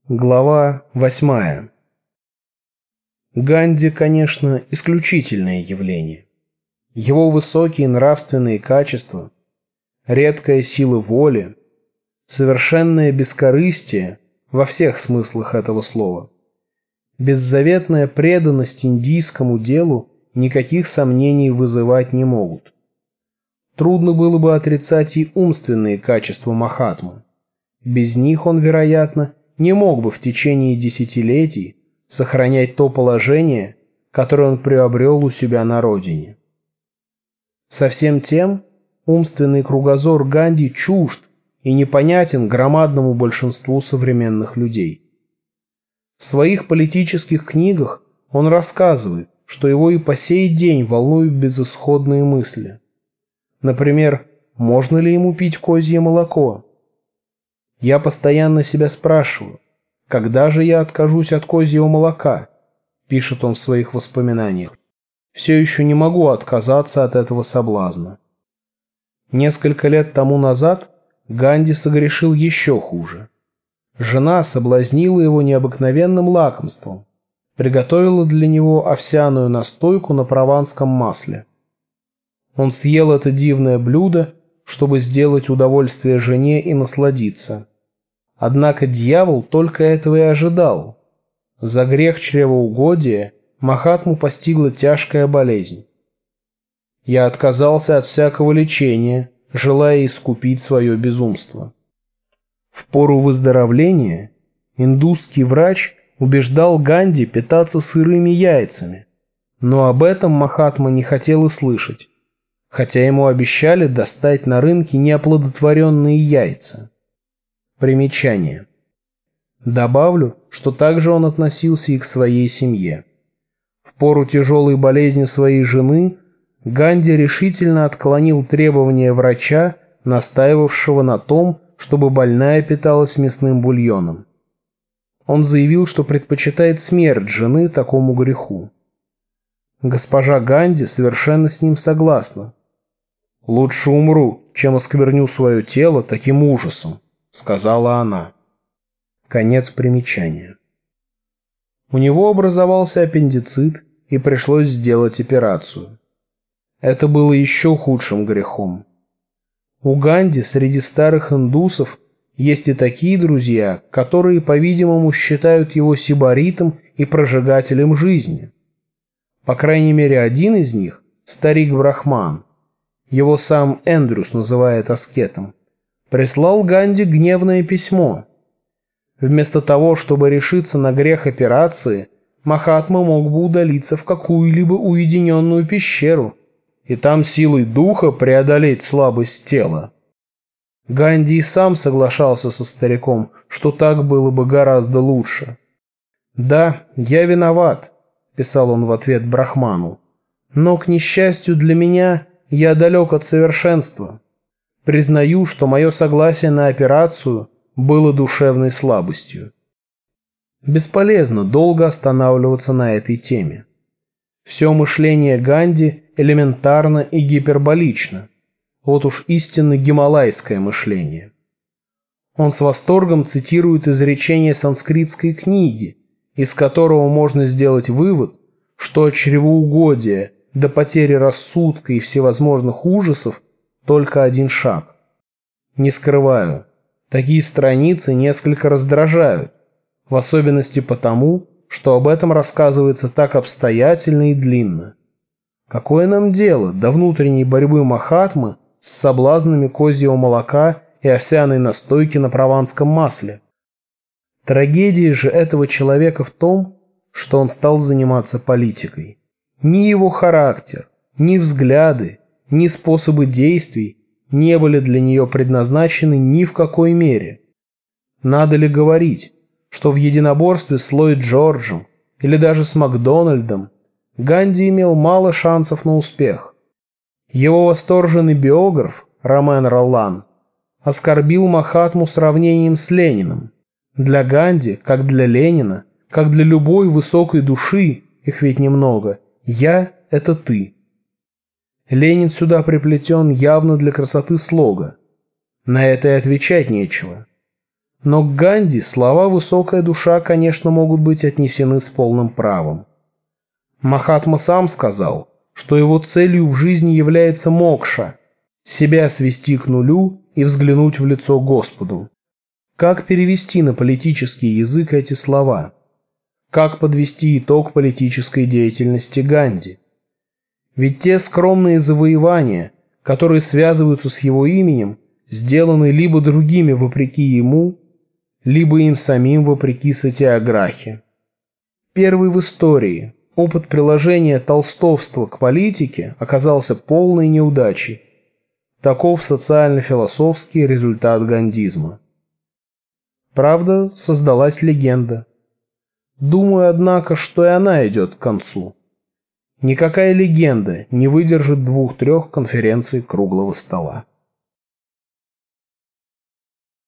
Глава 8. Ганди, конечно, исключительное явление. Его высокие нравственные качества, редкая сила воли, совершенное бескорыстие во всех смыслах этого слова, беззаветная преданность индийскому делу никаких сомнений вызывать не могут. Трудно было бы отрицать и умственные качества Махатмы. Без них он, вероятно, не мог бы в течение десятилетий сохранять то положение, которое он приобрел у себя на родине. Со всем тем, умственный кругозор Ганди чужд и непонятен громадному большинству современных людей. В своих политических книгах он рассказывает, что его и по сей день волнуют безысходные мысли. Например, можно ли ему пить козье молоко? Я постоянно себя спрашиваю, когда же я откажусь от козьего молока, пишет он в своих воспоминаниях. Все еще не могу отказаться от этого соблазна. Несколько лет тому назад Ганди согрешил еще хуже. Жена соблазнила его необыкновенным лакомством, приготовила для него овсяную настойку на прованском масле. Он съел это дивное блюдо, чтобы сделать удовольствие жене и насладиться. Однако дьявол только этого и ожидал. За грех чревоугодия Махатму постигла тяжкая болезнь. Я отказался от всякого лечения, желая искупить свое безумство. В пору выздоровления индусский врач убеждал Ганди питаться сырыми яйцами, но об этом Махатма не хотел и слышать, хотя ему обещали достать на рынке неоплодотворенные яйца. Примечание. Добавлю, что также он относился и к своей семье. В пору тяжелой болезни своей жены Ганди решительно отклонил требования врача, настаивавшего на том, чтобы больная питалась мясным бульоном. Он заявил, что предпочитает смерть жены такому греху. Госпожа Ганди совершенно с ним согласна. «Лучше умру, чем оскверню свое тело таким ужасом», — сказала она. Конец примечания. У него образовался аппендицит, и пришлось сделать операцию. Это было еще худшим грехом. У Ганди среди старых индусов есть и такие друзья, которые, по-видимому, считают его сибаритом и прожигателем жизни. По крайней мере, один из них, старик Брахман, его сам Эндрюс называет аскетом, прислал Ганди гневное письмо. Вместо того, чтобы решиться на грех операции, Махатма мог бы удалиться в какую-либо уединенную пещеру и там силой духа преодолеть слабость тела. Ганди и сам соглашался со стариком, что так было бы гораздо лучше. «Да, я виноват», — писал он в ответ Брахману, «но, к несчастью для меня, я далек от совершенства. Признаю, что мое согласие на операцию было душевной слабостью». Бесполезно долго останавливаться на этой теме. Все мышление Ганди элементарно и гиперболично. Вот уж истинно гималайское мышление. Он с восторгом цитирует изречение санскритской книги, из которого можно сделать вывод, что от чревоугодия до потери рассудка и всевозможных ужасов только один шаг. Не скрываю, такие страницы несколько раздражают, в особенности потому, что об этом рассказывается так обстоятельно и длинно. Какое нам дело до внутренней борьбы Махатмы с соблазнами козьего молока и овсяной настойки на прованском масле? Трагедия же этого человека в том, что он стал заниматься политикой. Ни его характер, ни взгляды, ни способы действий не были для нее предназначены ни в какой мере. Надо ли говорить, что в единоборстве с Ллойд Джорджем или даже с Макдональдом Ганди имел мало шансов на успех. Его восторженный биограф Ромен Роллан оскорбил Махатму сравнением с Лениным. Для Ганди, как для Ленина, как для любой высокой души, их ведь немного, «я» — это «ты». Ленин сюда приплетен явно для красоты слога. На это и отвечать нечего. Но к Ганди слова «высокая душа», конечно, могут быть отнесены с полным правом. Махатма сам сказал, что его целью в жизни является мокша – себя свести к нулю и взглянуть в лицо Господу. Как перевести на политический язык эти слова? Как подвести итог политической деятельности Ганди? Ведь те скромные завоевания, которые связываются с его именем, сделаны либо другими вопреки ему, либо им самим вопреки сатиаграхе. Первый в истории опыт приложения толстовства к политике оказался полной неудачей. Таков социально-философский результат гандизма. Правда, создалась легенда. Думаю, однако, что и она идет к концу. Никакая легенда не выдержит 2-3 конференций круглого стола.